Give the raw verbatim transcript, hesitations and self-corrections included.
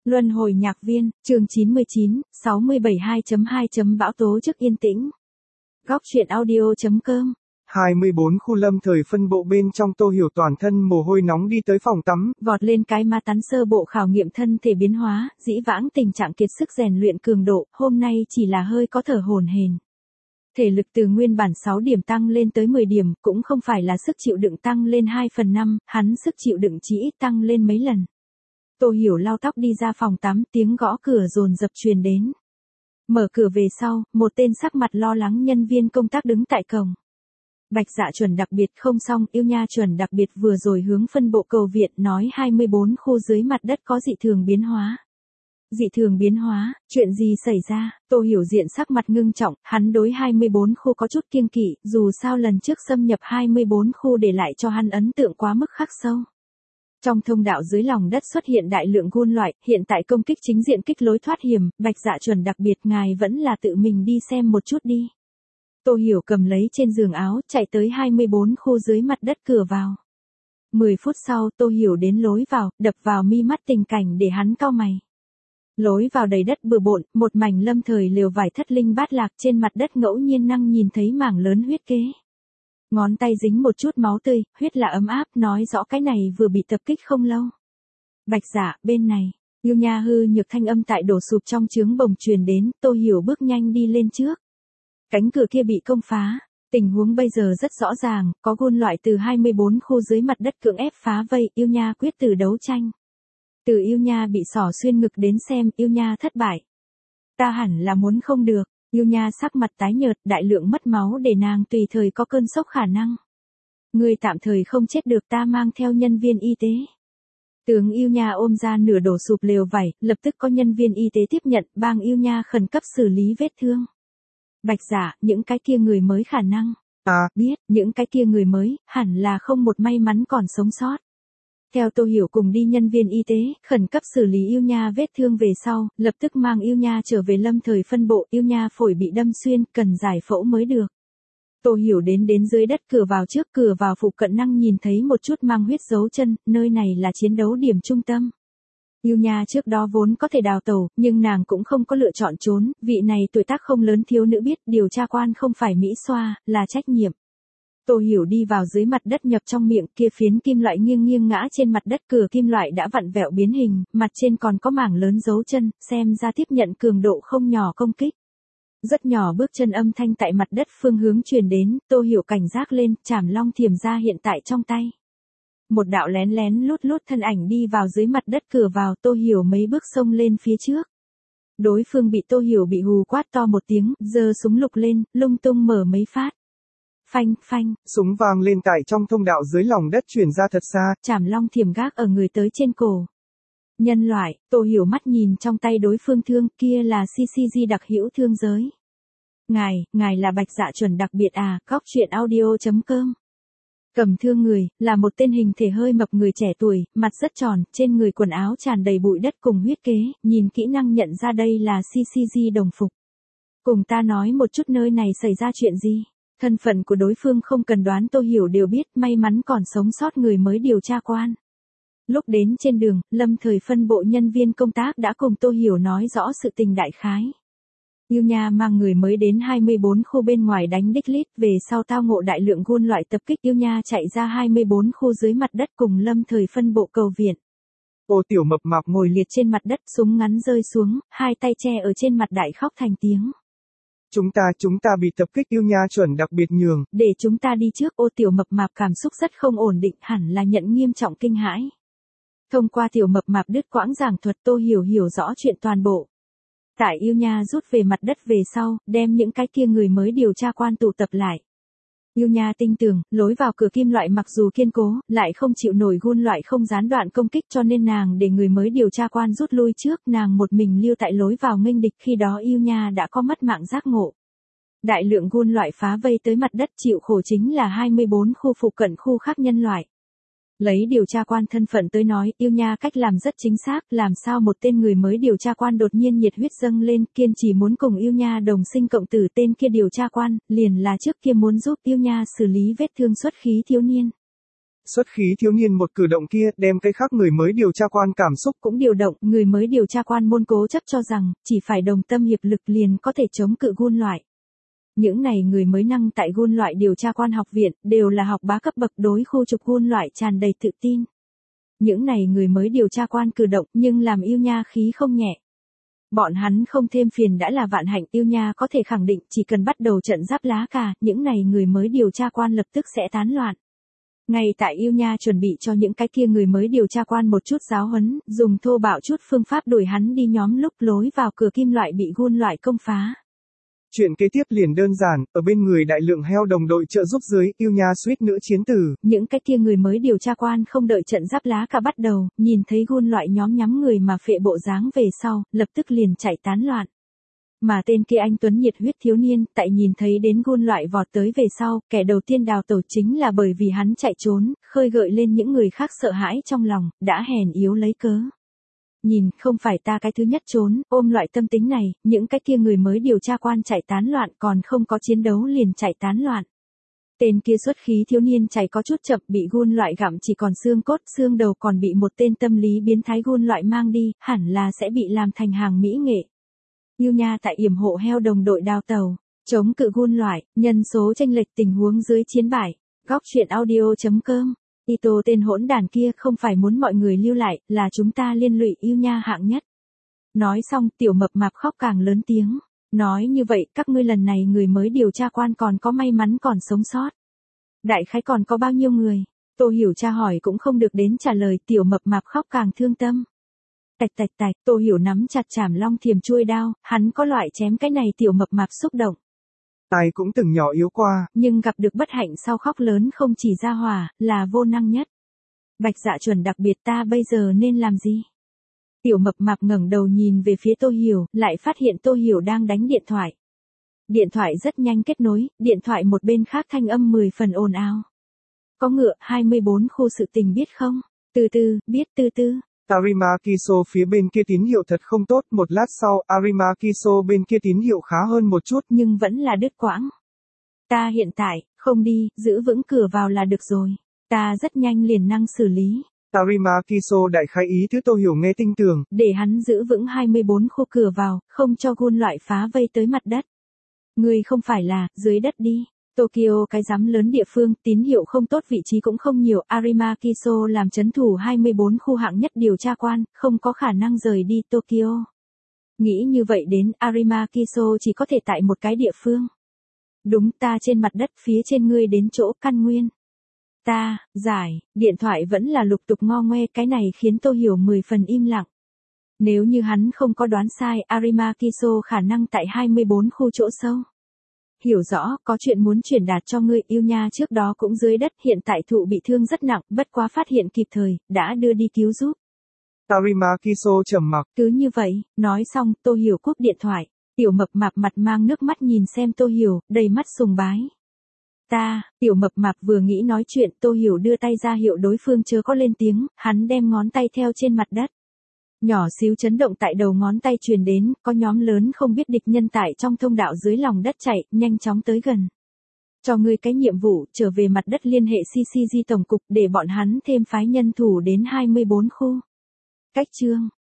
Luân hồi nhạc viên, chương chín mươi chín, sáu mươi bảy hai chấm hai. Bão tố trước yên tĩnh. Góc truyện audio.com. hai mươi bốn khu lâm thời phân bộ bên trong Tô Hiểu toàn thân mồ hôi nóng đi tới phòng tắm. Vọt lên cái ma tắn sơ bộ khảo nghiệm thân thể biến hóa, dĩ vãng tình trạng kiệt sức rèn luyện cường độ, hôm nay chỉ là hơi có thở hổn hển. Thể lực từ nguyên bản sáu điểm tăng lên tới mười điểm, cũng không phải là sức chịu đựng tăng lên hai phần năm, hắn sức chịu đựng chỉ ít tăng lên mấy lần. Tô Hiểu lau tóc đi ra phòng tắm, tiếng gõ cửa dồn dập truyền đến. Mở cửa về sau, một tên sắc mặt lo lắng nhân viên công tác đứng tại cổng. Bạch Dạ chuẩn đặc biệt không xong, Yêu Nha chuẩn đặc biệt vừa rồi hướng phân bộ cầu viện nói hai mươi bốn khu dưới mặt đất có dị thường biến hóa. Dị thường biến hóa, chuyện gì xảy ra? Tô Hiểu diện sắc mặt ngưng trọng, hắn đối hai mươi bốn khu có chút kiêng kỵ, dù sao lần trước xâm nhập hai mươi bốn khu để lại cho hắn ấn tượng quá mức khắc sâu. Trong thông đạo dưới lòng đất xuất hiện đại lượng gun loại, hiện tại công kích chính diện kích lối thoát hiểm, Bạch Dạ chuẩn đặc biệt ngài vẫn là tự mình đi xem một chút đi. Tô Hiểu cầm lấy trên giường áo, chạy tới hai mươi bốn khu dưới mặt đất cửa vào. mười phút sau, Tô Hiểu đến lối vào, đập vào mi mắt tình cảnh để hắn cau mày. Lối vào đầy đất bừa bộn, một mảnh lâm thời lều vải thất linh bát lạc, trên mặt đất ngẫu nhiên năng nhìn thấy mảng lớn huyết kế. Ngón tay dính một chút máu tươi, huyết là ấm áp, nói rõ cái này vừa bị tập kích không lâu. Bạch Dạ, bên này, Yêu Nha hư nhược thanh âm tại đổ sụp trong trướng bồng truyền đến, Tô Hiểu bước nhanh đi lên trước. Cánh cửa kia bị công phá, tình huống bây giờ rất rõ ràng, có gun loại từ hai mươi bốn khu dưới mặt đất cưỡng ép phá vây, Yêu Nha quyết tử đấu tranh. Từ Yêu Nha bị xỏ xuyên ngực đến xem, Yêu Nha thất bại. Ta hẳn là muốn không được. Yêu Nha sắc mặt tái nhợt, đại lượng mất máu để nàng tùy thời có cơn sốc khả năng. Ngươi tạm thời không chết được, ta mang theo nhân viên y tế. Tướng Yêu Nha ôm ra nửa đổ sụp lều vải, lập tức có nhân viên y tế tiếp nhận, bang Yêu Nha khẩn cấp xử lý vết thương. Bạch Dạ, những cái kia người mới khả năng. À, biết, những cái kia người mới, hẳn là không một may mắn còn sống sót. Theo Tô Hiểu cùng đi nhân viên y tế, khẩn cấp xử lý Yêu Nha vết thương về sau, lập tức mang Yêu Nha trở về lâm thời phân bộ, Yêu Nha phổi bị đâm xuyên, cần giải phẫu mới được. Tô Hiểu đến đến dưới đất cửa vào trước, cửa vào phụ cận năng nhìn thấy một chút mang huyết dấu chân, nơi này là chiến đấu điểm trung tâm. Yêu Nha trước đó vốn có thể đào tẩu, nhưng nàng cũng không có lựa chọn trốn, vị này tuổi tác không lớn thiếu nữ biết điều tra quan không phải Mỹ xoa, là trách nhiệm. Tô Hiểu đi vào dưới mặt đất nhập trong miệng, kia phiến kim loại nghiêng nghiêng ngã trên mặt đất, cửa kim loại đã vặn vẹo biến hình, mặt trên còn có mảng lớn dấu chân, xem ra tiếp nhận cường độ không nhỏ công kích. Rất nhỏ bước chân âm thanh tại mặt đất phương hướng truyền đến, Tô Hiểu cảnh giác lên, chảm long thiểm ra hiện tại trong tay. Một đạo lén lén lút lút thân ảnh đi vào dưới mặt đất cửa vào, Tô Hiểu mấy bước xông lên phía trước. Đối phương bị Tô Hiểu bị hù quát to một tiếng, giơ súng lục lên, lung tung mở mấy phát. Phanh, phanh, súng vang lên tại trong thông đạo dưới lòng đất truyền ra thật xa, chảm long thiểm gác ở người tới trên cổ. Nhân loại, Tô Hiểu mắt nhìn trong tay đối phương thương, kia là xê xê giê đặc hữu thương giới. Ngài, ngài là Bạch Dạ chuẩn đặc biệt à, góc truyện audio.com. Cầm thương người, là một tên hình thể hơi mập người trẻ tuổi, mặt rất tròn, trên người quần áo tràn đầy bụi đất cùng huyết kế, nhìn kỹ năng nhận ra đây là xê xê giê đồng phục. Cùng ta nói một chút nơi này xảy ra chuyện gì. Thân phận của đối phương không cần đoán, Tô Hiểu đều biết, may mắn còn sống sót người mới điều tra quan. Lúc đến trên đường, lâm thời phân bộ nhân viên công tác đã cùng Tô Hiểu nói rõ sự tình đại khái. Yêu Nha mang người mới đến hai mươi bốn khu bên ngoài đánh đích lít, về sau tao ngộ đại lượng gun loại tập kích, Yêu Nha chạy ra hai mươi bốn khu dưới mặt đất cùng lâm thời phân bộ cầu viện. Ô tiểu mập mạp ngồi liệt trên mặt đất, súng ngắn rơi xuống, hai tay che ở trên mặt đại khóc thành tiếng. Chúng ta, chúng ta bị tập kích, Yêu Nha chuẩn đặc biệt nhường. Để chúng ta đi trước, ô tiểu mập mạp cảm xúc rất không ổn định, hẳn là nhận nghiêm trọng kinh hãi. Thông qua tiểu mập mạp đứt quãng giảng thuật, Tô Hiểu hiểu rõ chuyện toàn bộ. Tại Yêu Nha rút về mặt đất về sau, đem những cái kia người mới điều tra quan tụ tập lại. Yêu Nha tin tưởng, lối vào cửa kim loại mặc dù kiên cố, lại không chịu nổi gun loại không gián đoạn công kích, cho nên nàng để người mới điều tra quan rút lui trước, nàng một mình lưu tại lối vào nghênh địch, khi đó Yêu Nha đã có mất mạng giác ngộ. Đại lượng gun loại phá vây tới mặt đất, chịu khổ chính là hai mươi bốn khu phụ cận khu khác nhân loại. Lấy điều tra quan thân phận tới nói, Yêu Nha cách làm rất chính xác, làm sao một tên người mới điều tra quan đột nhiên nhiệt huyết dâng lên, kiên trì muốn cùng Yêu Nha đồng sinh cộng tử, tên kia điều tra quan, liền là trước kia muốn giúp Yêu Nha xử lý vết thương xuất khí thiếu niên. Xuất khí thiếu niên một cử động kia đem cái khác người mới điều tra quan cảm xúc cũng điều động, người mới điều tra quan môn cố chấp cho rằng, chỉ phải đồng tâm hiệp lực liền có thể chống cự gun loại. Những này người mới năng tại gun loại điều tra quan học viện, đều là học bá cấp bậc đối khu trục gun loại tràn đầy tự tin. Những này người mới điều tra quan cử động nhưng làm yêu nha khí không nhẹ. Bọn hắn không thêm phiền đã là vạn hạnh, yêu nha có thể khẳng định chỉ cần bắt đầu trận giáp lá cà, những này người mới điều tra quan lập tức sẽ tán loạn. Ngay tại yêu nha chuẩn bị cho những cái kia người mới điều tra quan một chút giáo huấn, dùng thô bạo chút phương pháp đuổi hắn đi nhóm lúc lối vào cửa kim loại bị gun loại công phá. Chuyện kế tiếp liền đơn giản, ở bên người đại lượng heo đồng đội trợ giúp dưới, yêu nha suýt nữa chiến tử. Những cái kia người mới điều tra quan không đợi trận giáp lá cả bắt đầu, nhìn thấy gun loại nhóm nhắm người mà phệ bộ dáng về sau, lập tức liền chạy tán loạn. Mà tên kia anh tuấn nhiệt huyết thiếu niên, tại nhìn thấy đến gun loại vọt tới về sau, kẻ đầu tiên đào tẩu chính là bởi vì hắn chạy trốn, khơi gợi lên những người khác sợ hãi trong lòng, đã hèn yếu lấy cớ. Nhìn, không phải ta cái thứ nhất trốn, ôm loại tâm tính này, những cái kia người mới điều tra quan chạy tán loạn còn không có chiến đấu liền chạy tán loạn. Tên kia xuất khí thiếu niên chạy có chút chậm bị gun loại gặm chỉ còn xương cốt, xương đầu còn bị một tên tâm lý biến thái gun loại mang đi, hẳn là sẽ bị làm thành hàng mỹ nghệ. Yêu nha tại yểm hộ heo đồng đội đào tàu, chống cự gun loại, nhân số chênh lệch tình huống dưới chiến bại. Góc truyện audio chấm com. Ito tên hỗn đàn kia không phải muốn mọi người lưu lại, là chúng ta liên lụy yêu nha hạng nhất. Nói xong tiểu mập mạp khóc càng lớn tiếng. Nói như vậy các ngươi lần này người mới điều tra quan còn có may mắn còn sống sót. Đại khái còn có bao nhiêu người? Tô Hiểu tra hỏi cũng không được đến trả lời, tiểu mập mạp khóc càng thương tâm. Tạch tạch tạch, Tô Hiểu nắm chặt chảm long thiềm chuôi đao, hắn có loại chém cái này tiểu mập mạp xúc động. Tài cũng từng nhỏ yếu qua, nhưng gặp được bất hạnh sau khóc lớn không chỉ ra hỏa, là vô năng nhất. Bạch Dạ chuẩn đặc biệt, ta bây giờ nên làm gì? Tiểu mập mạp ngẩng đầu nhìn về phía Tô Hiểu, lại phát hiện Tô Hiểu đang đánh điện thoại. Điện thoại rất nhanh kết nối, điện thoại một bên khác thanh âm mười phần ồn ào. Có ngựa, hai mươi bốn khu sự tình biết không? Từ từ, biết từ từ. Arima Kiso phía bên kia tín hiệu thật không tốt, một lát sau, Arima Kiso bên kia tín hiệu khá hơn một chút, nhưng vẫn là đứt quãng. Ta hiện tại, không đi, giữ vững cửa vào là được rồi. Ta rất nhanh liền năng xử lý. Arima Kiso đại khái ý thứ Tô Hiểu nghe tinh tường. Để hắn giữ vững hai mươi bốn khu cửa vào, không cho gun loại phá vây tới mặt đất. Ngươi không phải là, dưới đất đi. Tokyo cái rắm lớn địa phương, tín hiệu không tốt, vị trí cũng không nhiều, Arima Kiso làm chấn thủ hai mươi bốn khu hạng nhất điều tra quan, không có khả năng rời đi Tokyo. Nghĩ như vậy đến, Arima Kiso chỉ có thể tại một cái địa phương. Đúng, ta trên mặt đất phía trên ngươi đến chỗ căn nguyên. Ta, giải, điện thoại vẫn là lục tục ngo ngoe, cái này khiến Tô Hiểu mười phần im lặng. Nếu như hắn không có đoán sai, Arima Kiso khả năng tại hai mươi bốn khu chỗ sâu. Hiểu rõ, có chuyện muốn truyền đạt cho ngươi, yêu nha trước đó cũng dưới đất, hiện tại thụ bị thương rất nặng, bất quá phát hiện kịp thời, đã đưa đi cứu giúp. Arima Kiso trầm mặc. Cứ như vậy, nói xong, Tô Hiểu cúp điện thoại, tiểu mập mạp mặt mang nước mắt nhìn xem Tô Hiểu, đầy mắt sùng bái. Ta, tiểu mập mạp vừa nghĩ nói chuyện, Tô Hiểu đưa tay ra hiệu đối phương chớ có lên tiếng, hắn đem ngón tay theo trên mặt đất. Nhỏ xíu chấn động tại đầu ngón tay truyền đến, có nhóm lớn không biết địch nhân tại trong thông đạo dưới lòng đất chạy, nhanh chóng tới gần. Cho ngươi cái nhiệm vụ, trở về mặt đất liên hệ xê xê giê tổng cục để bọn hắn thêm phái nhân thủ đến hai mươi bốn khu. Cách chương.